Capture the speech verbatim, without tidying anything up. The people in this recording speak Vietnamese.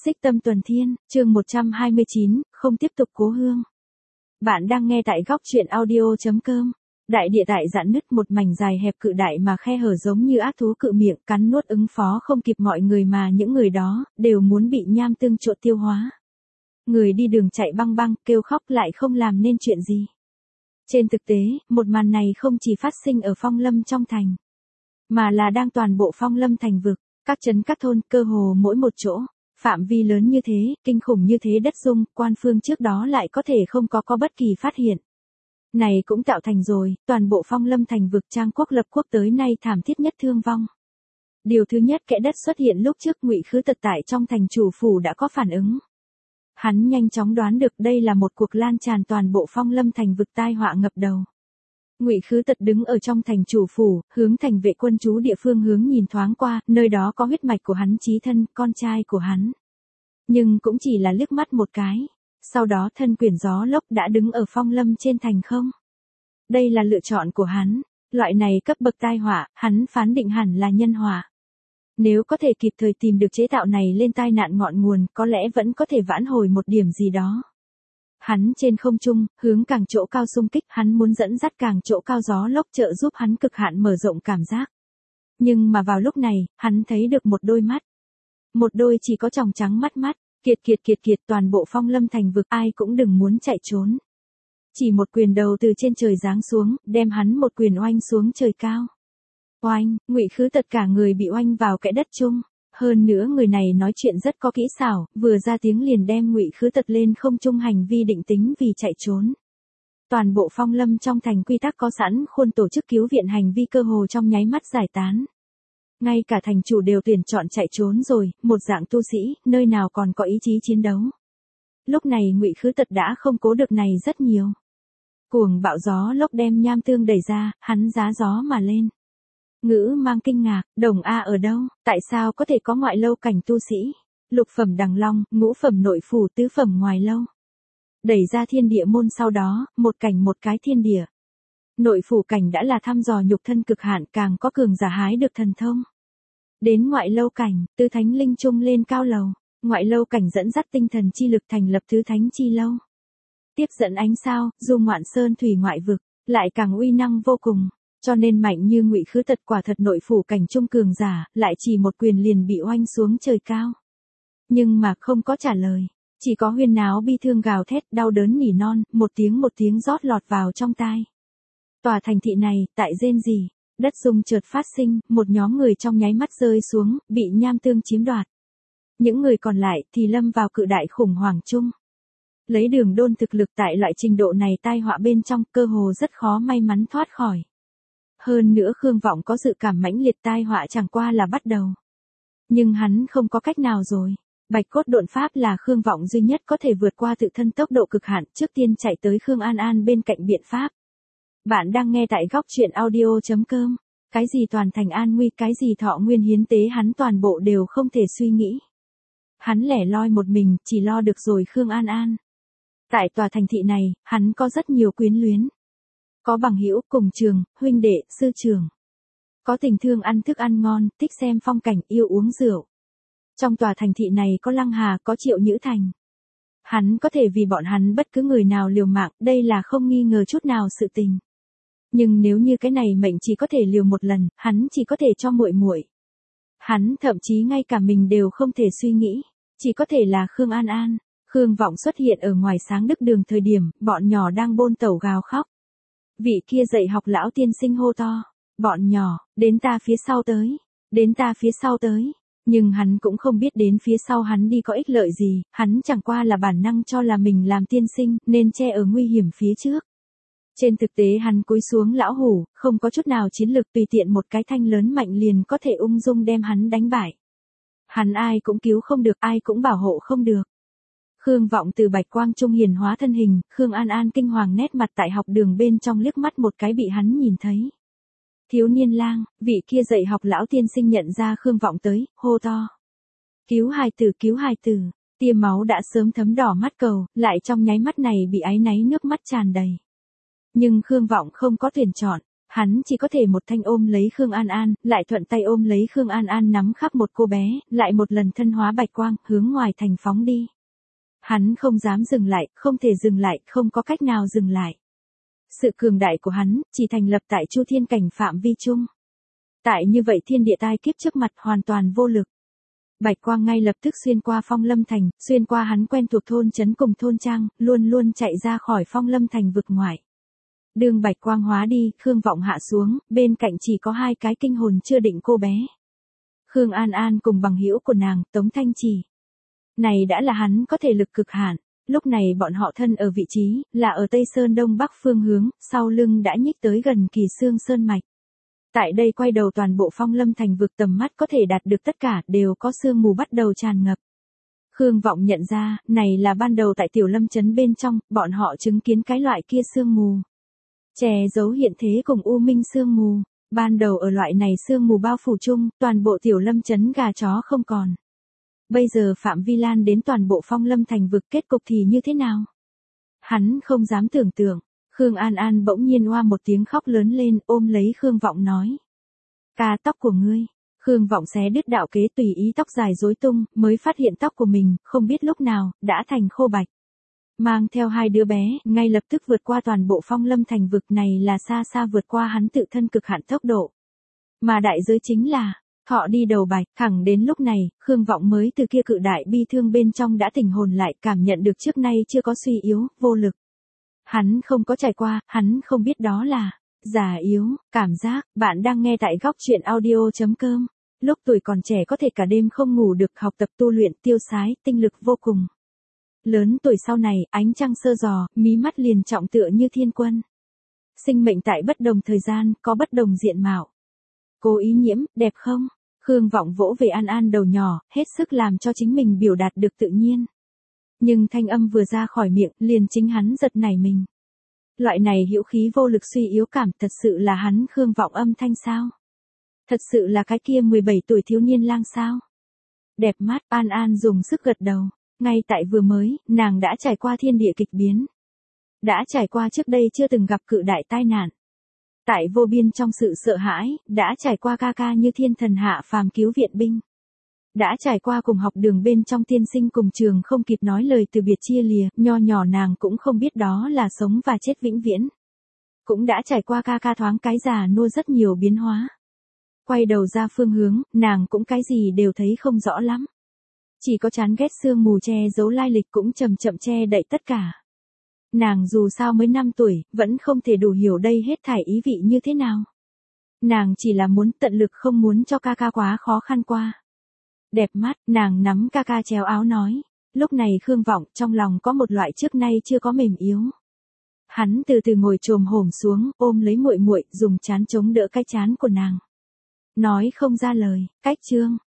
Xích Tâm Tuần Thiên, chương một trăm hai mươi chín, không tiếp tục cố hương. Bạn đang nghe tại góc truyện audio chấm com. Đại địa tại rạn nứt, một mảnh dài hẹp cự đại mà khe hở giống như ác thú cự miệng cắn nuốt ứng phó không kịp mọi người, mà những người đó đều muốn bị nham tương trộn tiêu hóa. Người đi đường chạy băng băng, kêu khóc lại không làm nên chuyện gì. Trên thực tế, một màn này không chỉ phát sinh ở Phong Lâm trong thành, mà là đang toàn bộ Phong Lâm thành vực, các trấn các thôn, cơ hồ mỗi một chỗ. Phạm vi lớn như thế, kinh khủng như thế đất rung, quan phương trước đó lại có thể không có có bất kỳ phát hiện. Này cũng tạo thành rồi, toàn bộ Phong Lâm thành vực Trang quốc lập quốc tới nay thảm thiết nhất thương vong. Điều thứ nhất, kẽ đất xuất hiện lúc trước Ngụy Khứ Tật tại trong thành chủ phủ đã có phản ứng. Hắn nhanh chóng đoán được đây là một cuộc lan tràn toàn bộ Phong Lâm thành vực tai họa ngập đầu. Ngụy Khứ Tật đứng ở trong thành chủ phủ, hướng thành vệ quân trú địa phương hướng nhìn thoáng qua, nơi đó có huyết mạch của hắn chí thân, con trai của hắn. Nhưng cũng chỉ là liếc mắt một cái. Sau đó thân quyển gió lốc đã đứng ở Phong Lâm trên thành không. Đây là lựa chọn của hắn. Loại này cấp bậc tai họa, hắn phán định hẳn là nhân họa. Nếu có thể kịp thời tìm được chế tạo này lên tai nạn ngọn nguồn, có lẽ vẫn có thể vãn hồi một điểm gì đó. Hắn trên không trung, hướng càng chỗ cao xung kích, hắn muốn dẫn dắt càng chỗ cao gió lốc trợ giúp hắn cực hạn mở rộng cảm giác. Nhưng mà vào lúc này, hắn thấy được một đôi mắt. Một đôi chỉ có tròng trắng mắt mắt, kiệt kiệt kiệt kiệt toàn bộ Phong Lâm thành vực ai cũng đừng muốn chạy trốn. Chỉ một quyền đầu từ trên trời giáng xuống, đem hắn một quyền oanh xuống trời cao. Oanh, Ngụy Khứ Tật cả người bị oanh vào kẽ đất chung. Hơn nữa người này nói chuyện rất có kỹ xảo, vừa ra tiếng liền đem Ngụy Khứ Tật lên không trung hành vi định tính vì chạy trốn. Toàn bộ Phong Lâm trong thành quy tắc có sẵn khuôn tổ chức cứu viện hành vi cơ hồ trong nháy mắt giải tán. Ngay cả thành chủ đều tuyển chọn chạy trốn rồi, một dạng tu sĩ, nơi nào còn có ý chí chiến đấu. Lúc này Ngụy Khứ Tật đã không cố được này rất nhiều. Cuồng bạo gió lốc đem nham tương đẩy ra, hắn giá gió mà lên. Ngữ mang kinh ngạc, Đồng A ở đâu, tại sao có thể có ngoại lâu cảnh tu sĩ, lục phẩm đằng long, ngũ phẩm nội phủ, tứ phẩm ngoài lâu. Đẩy ra thiên địa môn sau đó, một cảnh một cái thiên địa. Nội phủ cảnh đã là thăm dò nhục thân cực hạn, càng có cường giả hái được thần thông. Đến ngoại lâu cảnh, tứ thánh linh chung lên cao lầu, ngoại lâu cảnh dẫn dắt tinh thần chi lực thành lập tứ thánh chi lâu. Tiếp dẫn ánh sao, du ngoạn sơn thủy ngoại vực, lại càng uy năng vô cùng. Cho nên mạnh như Ngụy Khứ Tật quả thật nội phủ cảnh trung cường giả, lại chỉ một quyền liền bị oanh xuống trời cao. Nhưng mà không có trả lời, chỉ có huyên náo bi thương gào thét đau đớn nỉ non, một tiếng một tiếng rót lọt vào trong tai. Tòa thành thị này, tại rên rỉ, đất rung chợt phát sinh, một nhóm người trong nháy mắt rơi xuống, bị nham tương chiếm đoạt. Những người còn lại thì lâm vào cự đại khủng hoảng chung. Lấy Đường Đôn thực lực tại loại trình độ này tai họa bên trong, cơ hồ rất khó may mắn thoát khỏi. Hơn nữa Khương Vọng có dự cảm mãnh liệt tai họa chẳng qua là bắt đầu. Nhưng hắn không có cách nào rồi. Bạch cốt độn pháp là Khương Vọng duy nhất có thể vượt qua tự thân tốc độ cực hạn, trước tiên chạy tới Khương An An bên cạnh biện pháp. Bạn đang nghe tại góc truyện audio chấm com. Cái gì toàn thành an nguy, cái gì thọ nguyên hiến tế, hắn toàn bộ đều không thể suy nghĩ. Hắn lẻ loi một mình, chỉ lo được rồi Khương An An. Tại tòa thành thị này, hắn có rất nhiều quyến luyến. Có bằng hữu, cùng trường, huynh đệ, sư trường. Có tình thương ăn thức ăn ngon, thích xem phong cảnh, yêu uống rượu. Trong tòa thành thị này có Lăng Hà, có Triệu Nhữ Thành. Hắn có thể vì bọn hắn bất cứ người nào liều mạng, đây là không nghi ngờ chút nào sự tình. Nhưng nếu như cái này mệnh chỉ có thể liều một lần, hắn chỉ có thể cho muội muội. Hắn thậm chí ngay cả mình đều không thể suy nghĩ, chỉ có thể là Khương An An. Khương Vọng xuất hiện ở ngoài Sáng Đức Đường thời điểm, bọn nhỏ đang bôn tẩu gào khóc. Vị kia dạy học lão tiên sinh hô to, bọn nhỏ, đến ta phía sau tới, đến ta phía sau tới. Nhưng hắn cũng không biết đến phía sau hắn đi có ích lợi gì, hắn chẳng qua là bản năng cho là mình làm tiên sinh, nên che ở nguy hiểm phía trước. Trên thực tế hắn cúi xuống lão hủ, không có chút nào chiến lược, tùy tiện một cái thanh lớn mạnh liền có thể ung dung đem hắn đánh bại. Hắn ai cũng cứu không được, ai cũng bảo hộ không được. Khương Vọng từ bạch quang trung hiền hóa thân hình, Khương An An kinh hoàng nét mặt tại học đường bên trong liếc mắt một cái bị hắn nhìn thấy. Thiếu niên lang, vị kia dạy học lão tiên sinh nhận ra Khương Vọng tới, hô to. Cứu hài tử, cứu hài tử, tia máu đã sớm thấm đỏ mắt cầu, lại trong nháy mắt này bị áy náy nước mắt tràn đầy. Nhưng Khương Vọng không có tuyển chọn, Hắn chỉ có thể một thanh ôm lấy Khương An An, lại thuận tay ôm lấy Khương An An nắm khắp một cô bé, lại một lần thân hóa bạch quang, hướng ngoài thành phóng đi. Hắn không dám dừng lại, không thể dừng lại, không có cách nào dừng lại. Sự cường đại của hắn, chỉ thành lập tại Chu Thiên cảnh phạm vi chung. Tại như vậy thiên địa tai kiếp trước mặt hoàn toàn vô lực. Bạch quang ngay lập tức xuyên qua Phong Lâm Thành, xuyên qua hắn quen thuộc thôn trấn cùng thôn trang, luôn luôn chạy ra khỏi Phong Lâm Thành vực ngoại. Đường bạch quang hóa đi, Khương Vọng hạ xuống, bên cạnh chỉ có hai cái kinh hồn chưa định cô bé. Khương An An cùng bằng hữu của nàng, Tống Thanh Trì. Này đã là hắn có thể lực cực hạn, lúc này bọn họ thân ở vị trí, là ở Tây Sơn Đông Bắc phương hướng, sau lưng đã nhích tới gần Kỳ Xương Sơn Mạch. Tại đây quay đầu toàn bộ Phong Lâm Thành vực tầm mắt có thể đạt được tất cả, đều có sương mù bắt đầu tràn ngập. Khương Vọng nhận ra, này là ban đầu tại Tiểu Lâm Trấn bên trong, bọn họ chứng kiến cái loại kia sương mù. Che giấu hiện thế cùng u minh sương mù, ban đầu ở loại này sương mù bao phủ chung, toàn bộ Tiểu Lâm Trấn gà chó không còn. Bây giờ phạm vi lan đến toàn bộ Phong Lâm Thành vực, kết cục thì như thế nào? Hắn không dám tưởng tượng. Khương An An bỗng nhiên oa một tiếng khóc lớn lên, ôm lấy Khương Vọng nói. Ca tóc của ngươi. Khương Vọng xé đứt đạo kế tùy ý tóc dài rối tung, mới phát hiện tóc của mình, không biết lúc nào, đã thành khô bạch. Mang theo hai đứa bé, ngay lập tức vượt qua toàn bộ Phong Lâm Thành vực này là xa xa vượt qua hắn tự thân cực hạn tốc độ. Mà đại giới chính là, thọ đi đầu bạch, thẳng đến lúc này, Khương Vọng mới từ kia cự đại bi thương bên trong đã tỉnh hồn lại, cảm nhận được trước nay chưa có suy yếu, vô lực. Hắn không có trải qua, hắn không biết đó là già yếu, cảm giác. Bạn đang nghe tại góc truyện audio chấm com. Lúc tuổi còn trẻ có thể cả đêm không ngủ được, học tập tu luyện tiêu sái, tinh lực vô cùng. Lớn tuổi sau này, ánh trăng sơ dò, mí mắt liền trọng tựa như thiên quân. Sinh mệnh tại bất đồng thời gian, có bất đồng diện mạo. Cố ý nhiễm, đẹp không? Khương Vọng vỗ về An An đầu nhỏ, hết sức làm cho chính mình biểu đạt được tự nhiên. Nhưng thanh âm vừa ra khỏi miệng, liền chính hắn giật nảy mình. Loại này hữu khí vô lực suy yếu cảm thật sự là hắn Khương Vọng âm thanh sao? Thật sự là cái kia mười bảy tuổi thiếu niên lang sao? Đẹp mắt, An An dùng sức gật đầu. Ngay tại vừa mới, nàng đã trải qua thiên địa kịch biến. Đã trải qua trước đây chưa từng gặp cự đại tai nạn. Tại vô biên trong sự sợ hãi, đã trải qua ca ca như thiên thần hạ phàm cứu viện binh. Đã trải qua cùng học đường bên trong tiên sinh cùng trường không kịp nói lời từ biệt chia lìa, nho nhỏ nàng cũng không biết đó là sống và chết vĩnh viễn. Cũng đã trải qua ca ca thoáng cái già nua rất nhiều biến hóa. Quay đầu ra phương hướng, nàng cũng cái gì đều thấy không rõ lắm. Chỉ có chán ghét sương mù che giấu lai lịch cũng chậm chậm che đậy tất cả. Nàng dù sao mới năm tuổi, vẫn không thể đủ hiểu đây hết thảy ý vị như thế nào. Nàng chỉ là muốn tận lực không muốn cho ca ca quá khó khăn qua. Đẹp mắt, nàng nắm ca ca chéo áo nói. Lúc này Khương Vọng trong lòng có một loại trước nay chưa có mềm yếu. Hắn từ từ ngồi chồm hổm xuống, ôm lấy muội muội, dùng trán chống đỡ cái trán của nàng. Nói không ra lời, cách chương,